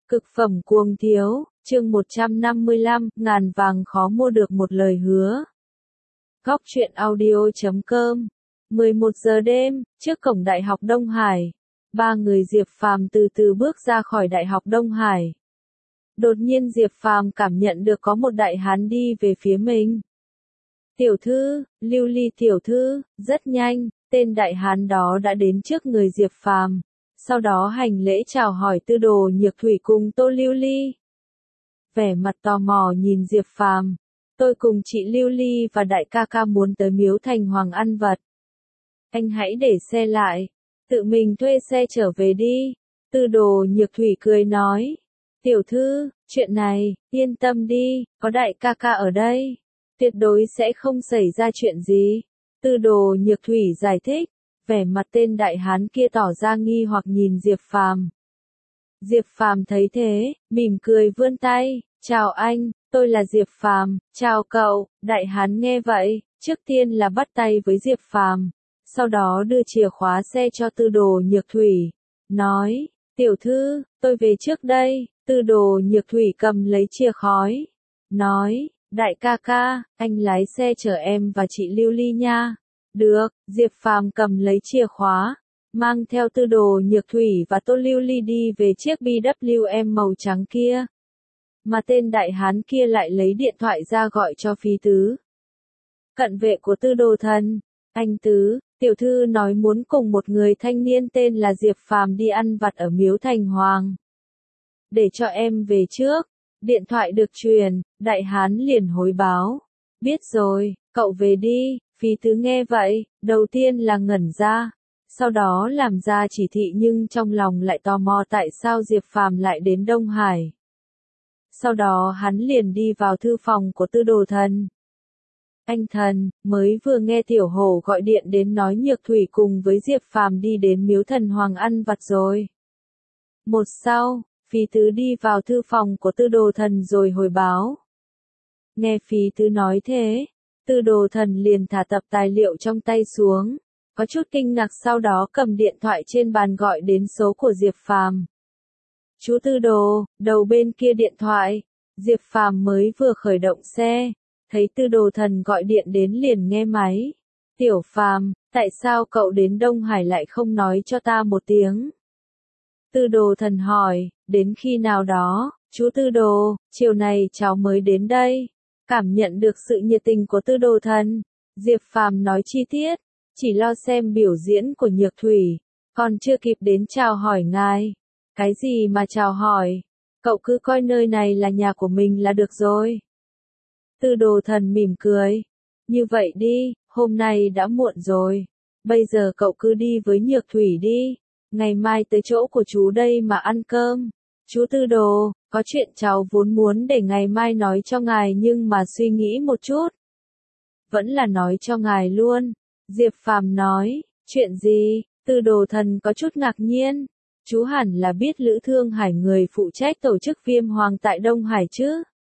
Cực phẩm cuồng thiếu, chương 155, ngàn vàng khó mua được một lời hứa. Góc truyện audio.com 11 giờ đêm, trước cổng Đại học Đông Hải. Ba người Diệp Phàm từ từ bước ra khỏi Đại học Đông Hải. Đột nhiên Diệp Phàm cảm nhận được có một đại hán đi về phía mình. Tiểu thư, Lưu Ly tiểu thư, rất nhanh, tên đại hán đó đã đến trước người Diệp Phàm. Sau đó hành lễ chào hỏi Tư Đồ Nhược Thủy cùng Tô Lưu Ly. Vẻ mặt tò mò nhìn Diệp Phàm, tôi cùng chị Lưu Ly và đại ca ca muốn tới Miếu Thành Hoàng ăn vật. Anh hãy để xe lại, tự mình thuê xe trở về đi. Tư Đồ Nhược Thủy cười nói, tiểu thư, chuyện này, yên tâm đi, có đại ca ca ở đây, tuyệt đối sẽ không xảy ra chuyện gì. Tư Đồ Nhược Thủy giải thích. Vẻ mặt tên đại hán kia tỏ ra nghi hoặc nhìn Diệp Phàm. Diệp Phàm thấy thế, mỉm cười vươn tay, chào anh, tôi là Diệp Phàm, chào cậu. Đại hán nghe vậy, trước tiên là bắt tay với Diệp Phàm, sau đó đưa chìa khóa xe cho Tư Đồ Nhược Thủy, nói, tiểu thư, tôi về trước đây. Tư Đồ Nhược Thủy cầm lấy chìa khói, nói, đại ca ca, anh lái xe chở em và chị Lưu Ly nha. Được, Diệp Phàm cầm lấy chìa khóa, mang theo Tư Đồ Nhược Thủy và Tô Lưu Ly đi về chiếc BWM màu trắng kia. Mà tên đại hán kia lại lấy điện thoại ra gọi cho Phí Tứ. Cận vệ của Tư Đồ Thần, anh Tứ, tiểu thư nói muốn cùng một người thanh niên tên là Diệp Phàm đi ăn vặt ở Miếu Thành Hoàng. Để cho em về trước. Điện thoại được truyền, đại hán liền hối báo. Biết rồi, cậu về đi. Phí Tứ nghe vậy, đầu tiên là ngẩn ra, sau đó làm ra chỉ thị nhưng trong lòng lại tò mò tại sao Diệp Phàm lại đến Đông Hải. Sau đó hắn liền đi vào thư phòng của Tư Đồ Thần. Anh Thần, mới vừa nghe Tiểu Hổ gọi điện đến nói Nhược Thủy cùng với Diệp Phàm đi đến Miếu Thần Hoàng ăn vặt rồi. Một sau, Phí Tứ đi vào thư phòng của Tư Đồ Thần rồi hồi báo. Nghe Phí Tứ nói thế, Tư Đồ Thần liền thả tập tài liệu trong tay xuống, có chút kinh ngạc sau đó cầm điện thoại trên bàn gọi đến số của Diệp Phàm. Chú Tư Đồ, đầu bên kia điện thoại, Diệp Phàm mới vừa khởi động xe, thấy Tư Đồ Thần gọi điện đến liền nghe máy. Tiểu Phàm, tại sao cậu đến Đông Hải lại không nói cho ta một tiếng? Tư Đồ Thần hỏi, đến khi nào đó, chú Tư Đồ, chiều này cháu mới đến đây. Cảm nhận được sự nhiệt tình của Tư Đồ Thần, Diệp Phàm nói chi tiết, chỉ lo xem biểu diễn của Nhược Thủy, còn chưa kịp đến chào hỏi ngài. Cái gì mà chào hỏi, cậu cứ coi nơi này là nhà của mình là được rồi. Tư Đồ Thần mỉm cười, như vậy đi, hôm nay đã muộn rồi, bây giờ cậu cứ đi với Nhược Thủy đi, ngày mai tới chỗ của chú đây mà ăn cơm. Chú Tư Đồ, có chuyện cháu vốn muốn để ngày mai nói cho ngài nhưng mà suy nghĩ một chút. Vẫn là nói cho ngài luôn. Diệp Phàm nói, chuyện gì? Tư Đồ Thần có chút ngạc nhiên. Chú hẳn là biết Lữ Thương Hải người phụ trách tổ chức Viêm Hoàng tại Đông Hải chứ?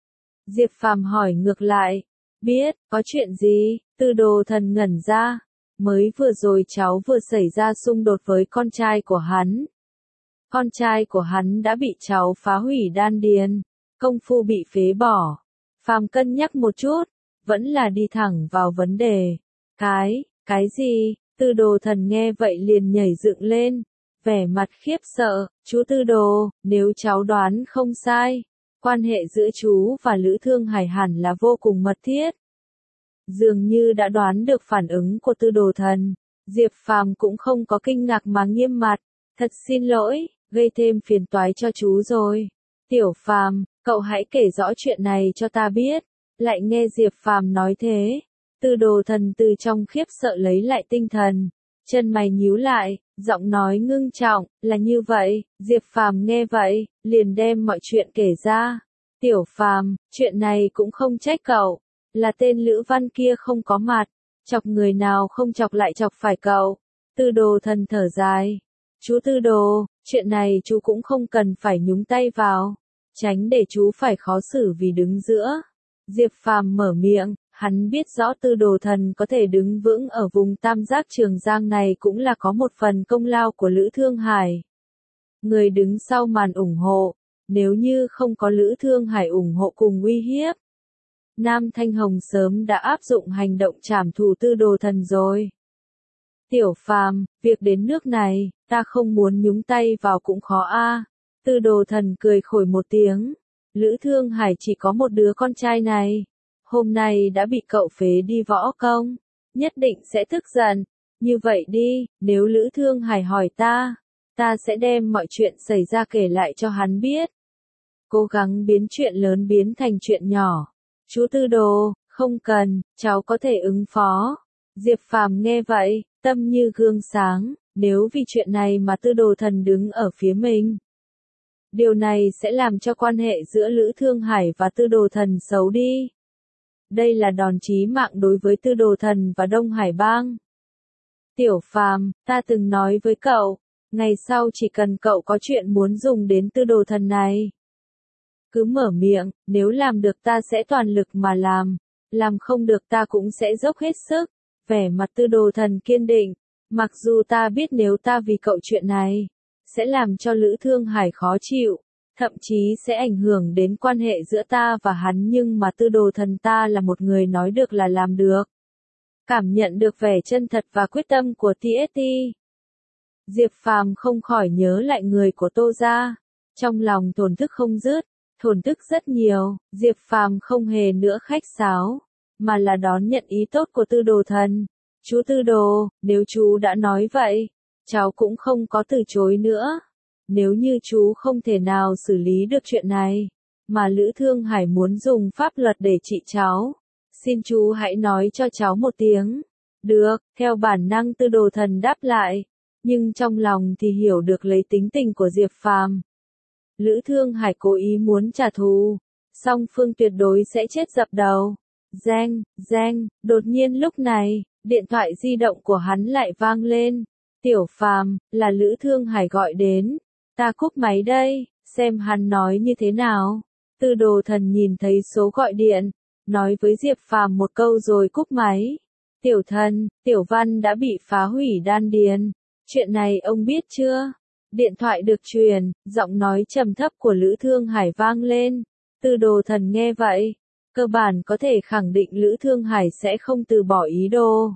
Diệp Phàm hỏi ngược lại. Biết, có chuyện gì? Tư Đồ Thần ngẩn ra. Mới vừa rồi cháu vừa xảy ra xung đột với con trai của hắn. Con trai của hắn đã bị cháu phá hủy đan điền, công phu bị phế bỏ. Phàm cân nhắc một chút, vẫn là đi thẳng vào vấn đề. Cái gì? Tư Đồ Thần nghe vậy liền nhảy dựng lên, vẻ mặt khiếp sợ. Chú Tư Đồ, nếu cháu đoán không sai, quan hệ giữa chú và Lữ Thương Hải hẳn là vô cùng mật thiết. Dường như đã đoán được phản ứng của Tư Đồ Thần, Diệp Phàm cũng không có kinh ngạc mà nghiêm mặt. Thật xin lỗi, gây thêm phiền toái cho chú rồi. Tiểu Phàm, cậu hãy kể rõ chuyện này cho ta biết. Lại nghe Diệp Phàm nói thế, Tư Đồ Thần từ trong khiếp sợ lấy lại tinh thần, chân mày nhíu lại, giọng nói ngưng trọng, là như vậy. Diệp Phàm nghe vậy, liền đem mọi chuyện kể ra. Tiểu Phàm, chuyện này cũng không trách cậu, là tên Lữ Văn kia không có mặt, chọc người nào không chọc lại chọc phải cậu. Tư Đồ Thần thở dài. Chú Tư Đồ, chuyện này chú cũng không cần phải nhúng tay vào, tránh để chú phải khó xử vì đứng giữa. Diệp Phàm mở miệng, hắn biết rõ Tư Đồ Thần có thể đứng vững ở vùng Tam Giác Trường Giang này cũng là có một phần công lao của Lữ Thương Hải. Người đứng sau màn ủng hộ, nếu như không có Lữ Thương Hải ủng hộ cùng uy hiếp, Nam Thanh Hồng sớm đã áp dụng hành động trảm thù Tư Đồ Thần rồi. Tiểu Phàm, việc đến nước này, ta không muốn nhúng tay vào cũng khó a. Tư Đồ Thần cười khổi một tiếng. Lữ Thương Hải chỉ có một đứa con trai này. Hôm nay đã bị cậu phế đi võ công. Nhất định sẽ tức giận. Như vậy đi, nếu Lữ Thương Hải hỏi ta sẽ đem mọi chuyện xảy ra kể lại cho hắn biết. Cố gắng biến chuyện lớn biến thành chuyện nhỏ. Chú Tư Đồ, không cần, cháu có thể ứng phó. Diệp Phàm nghe vậy, tâm như gương sáng, nếu vì chuyện này mà Tư Đồ Thần đứng ở phía mình. Điều này sẽ làm cho quan hệ giữa Lữ Thương Hải và Tư Đồ Thần xấu đi. Đây là đòn chí mạng đối với Tư Đồ Thần và Đông Hải Bang. Tiểu Phàm, ta từng nói với cậu, ngày sau chỉ cần cậu có chuyện muốn dùng đến Tư Đồ Thần này, cứ mở miệng, nếu làm được ta sẽ toàn lực mà làm không được ta cũng sẽ dốc hết sức. Vẻ mặt Tư Đồ Thần kiên định, mặc dù ta biết nếu ta vì cậu chuyện này, sẽ làm cho Lữ Thương Hải khó chịu, thậm chí sẽ ảnh hưởng đến quan hệ giữa ta và hắn, nhưng mà Tư Đồ Thần ta là một người nói được là làm được. Cảm nhận được vẻ chân thật và quyết tâm của TST, Diệp Phàm không khỏi nhớ lại người của Tô gia, trong lòng thổn thức không dứt, thổn thức rất nhiều. Diệp Phàm không hề nữa khách sáo, mà là đón nhận ý tốt của Tư Đồ Thần. Chú Tư Đồ, nếu chú đã nói vậy, cháu cũng không có từ chối nữa. Nếu như chú không thể nào xử lý được chuyện này, mà Lữ Thương Hải muốn dùng pháp luật để trị cháu, xin chú hãy nói cho cháu một tiếng. Được, theo bản năng Tư Đồ Thần đáp lại, nhưng trong lòng thì hiểu được lấy tính tình của Diệp Phàm. Lữ Thương Hải cố ý muốn trả thù, song phương tuyệt đối sẽ chết dập đầu. Reng, đột nhiên lúc này, điện thoại di động của hắn lại vang lên. Tiểu Phàm, là Lữ Thương Hải gọi đến. Ta cúp máy đây, xem hắn nói như thế nào. Tư Đồ Thần nhìn thấy số gọi điện, nói với Diệp Phàm một câu rồi cúp máy. Tiểu Thần, Tiểu Văn đã bị phá hủy đan điền. Chuyện này ông biết chưa? Điện thoại được truyền, giọng nói trầm thấp của Lữ Thương Hải vang lên. Tư Đồ Thần nghe vậy, cơ bản có thể khẳng định Lữ Thương Hải sẽ không từ bỏ ý đồ.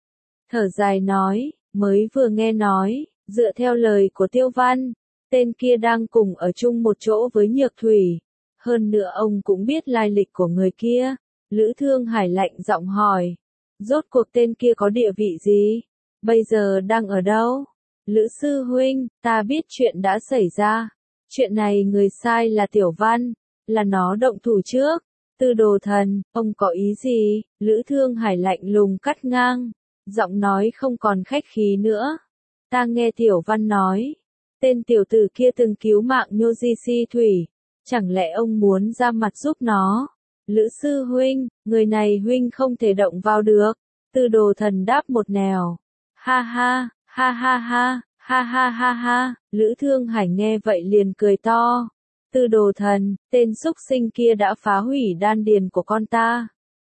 Thở dài nói, mới vừa nghe nói, dựa theo lời của Tiêu Văn, tên kia đang cùng ở chung một chỗ với Nhược Thủy. Hơn nữa ông cũng biết lai lịch của người kia. Lữ Thương Hải lạnh giọng hỏi, rốt cuộc tên kia có địa vị gì? Bây giờ đang ở đâu? Lữ sư huynh, ta biết chuyện đã xảy ra. Chuyện này người sai là Tiểu Văn, là nó động thủ trước. Tư Đồ Thần, ông có ý gì? Lữ Thương Hải lạnh lùng cắt ngang, giọng nói không còn khách khí nữa. Ta nghe Tiểu Văn nói, tên tiểu tử kia từng cứu mạng Nhô Di Si Thủy, chẳng lẽ ông muốn ra mặt giúp nó? Lữ sư huynh, người này huynh không thể động vào được. Tư Đồ Thần đáp một nẻo. Ha ha, ha ha ha, ha ha ha ha. Lữ Thương Hải nghe vậy liền cười to. Tư Đồ Thần, tên xúc sinh kia đã phá hủy đan điền của con ta,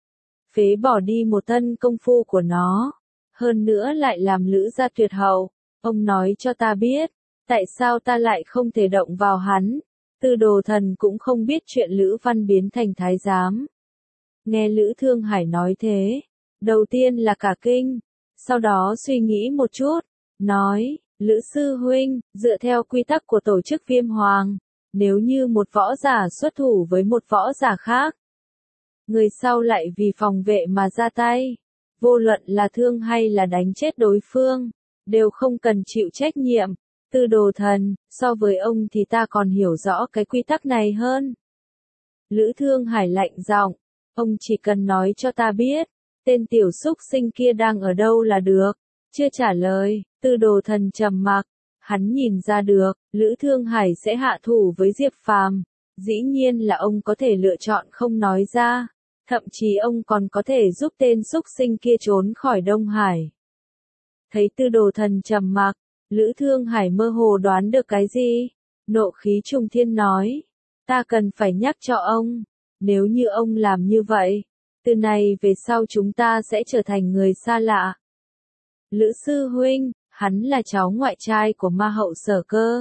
phế bỏ đi một thân công phu của nó, hơn nữa lại làm Lữ gia tuyệt hậu. Ông nói cho ta biết, tại sao ta lại không thể động vào hắn? Tư Đồ Thần cũng không biết chuyện Lữ Văn biến thành thái giám. Nghe Lữ Thương Hải nói thế, đầu tiên là cả kinh, sau đó suy nghĩ một chút, nói, Lữ sư huynh, dựa theo quy tắc của tổ chức Viêm Hoàng, nếu như một võ giả xuất thủ với một võ giả khác, người sau lại vì phòng vệ mà ra tay, vô luận là thương hay là đánh chết đối phương, đều không cần chịu trách nhiệm. Tư Đồ Thần, so với ông thì ta còn hiểu rõ cái quy tắc này hơn. Lữ Thương Hải lạnh giọng, ông chỉ cần nói cho ta biết, tên tiểu xúc sinh kia đang ở đâu là được. Chưa trả lời, Tư Đồ Thần trầm mặc, hắn nhìn ra được, Lữ Thương Hải sẽ hạ thủ với Diệp Phàm, dĩ nhiên là ông có thể lựa chọn không nói ra, thậm chí ông còn có thể giúp tên xúc sinh kia trốn khỏi Đông Hải. Thấy Tư Đồ Thần trầm mặc, Lữ Thương Hải mơ hồ đoán được cái gì, nộ khí trùng thiên nói, ta cần phải nhắc cho ông, nếu như ông làm như vậy, từ này về sau chúng ta sẽ trở thành người xa lạ. Lữ sư huynh, hắn là cháu ngoại trai của ma hậu Sở Cơ.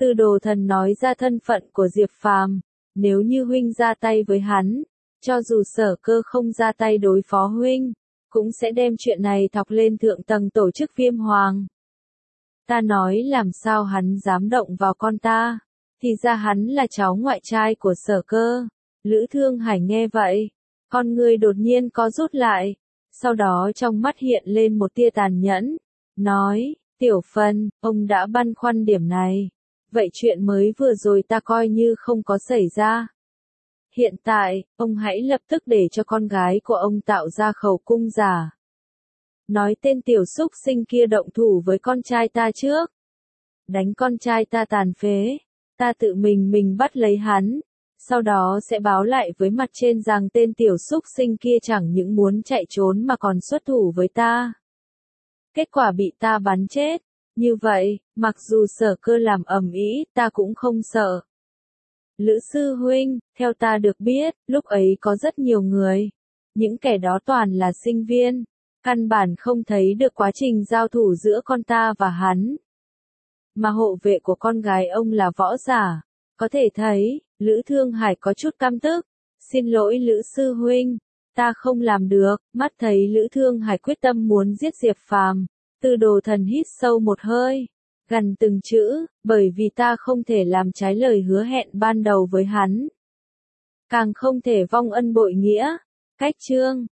Tư Đồ Thần nói ra thân phận của Diệp Phàm, nếu như huynh ra tay với hắn, cho dù Sở Cơ không ra tay đối phó huynh, cũng sẽ đem chuyện này thọc lên thượng tầng tổ chức Viêm Hoàng. Ta nói làm sao hắn dám động vào con ta, thì ra hắn là cháu ngoại trai của Sở Cơ. Lữ Thương Hải nghe vậy, con người đột nhiên có rút lại, sau đó trong mắt hiện lên một tia tàn nhẫn, nói, Tiểu Phân, ông đã băn khoăn điểm này, vậy chuyện mới vừa rồi ta coi như không có xảy ra. Hiện tại, ông hãy lập tức để cho con gái của ông tạo ra khẩu cung giả. Nói tên tiểu súc sinh kia động thủ với con trai ta trước. Đánh con trai ta tàn phế, ta tự mình bắt lấy hắn, sau đó sẽ báo lại với mặt trên rằng tên tiểu súc sinh kia chẳng những muốn chạy trốn mà còn xuất thủ với ta. Kết quả bị ta bắn chết, như vậy, mặc dù Sở Cơ làm ầm ĩ, ta cũng không sợ. Lữ sư huynh, theo ta được biết, lúc ấy có rất nhiều người. Những kẻ đó toàn là sinh viên, căn bản không thấy được quá trình giao thủ giữa con ta và hắn. Mà hộ vệ của con gái ông là võ giả. Có thể thấy, Lữ Thương Hải có chút căm tức. Xin lỗi Lữ sư huynh, ta không làm được. Mắt thấy Lữ Thương Hải quyết tâm muốn giết Diệp Phàm, Tư Đồ Thần hít sâu một hơi, gằn từng chữ, bởi vì ta không thể làm trái lời hứa hẹn ban đầu với hắn. Càng không thể vong ân bội nghĩa. Cách chương